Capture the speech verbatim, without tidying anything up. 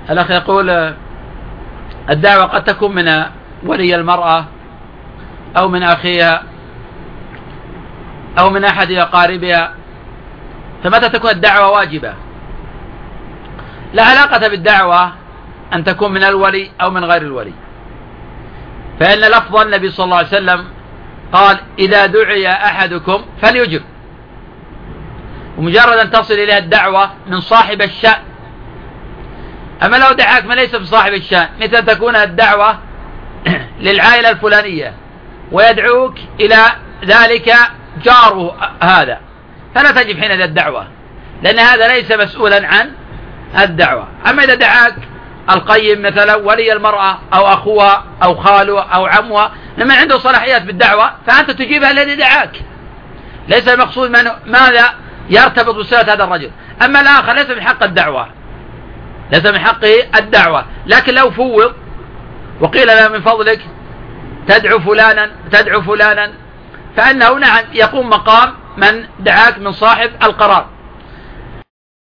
الأخ يقول الدعوة قد تكون من ولي المرأة أو من أخيها أو من أحد أقاربها، فمتى تكون الدعوة واجبة؟ لا علاقة بالدعوة أن تكون من الولي أو من غير الولي، فإن لفظ النبي صلى الله عليه وسلم قال إذا دعي أحدكم فليجب، ومجرد أن تصل إليها الدعوة من صاحب الشأن. أما لو دعاك من ليس بصاحب الشأن، مثل تكون الدعوة للعائلة الفلانية ويدعوك إلى ذلك جاره هذا، فلا تجب حين الدعوة، لأن هذا ليس مسؤولا عن الدعوة. أما إذا دعاك القيم مثلا ولي المرأة أو أخوها أو خالها أو عمها لما عنده صلاحيات بالدعوة، فأنت تجيبها الذي دعاك، ليس المقصود من ماذا يرتبط بصلة هذا الرجل. أما الآخر ليس من حق الدعوة، ليس من حقه الدعوة، لكن لو فوض وقيل له من فضلك تدعو فلانا تدعو فلانا، فأنه نعم يقوم مقام من دعاك من صاحب القرار.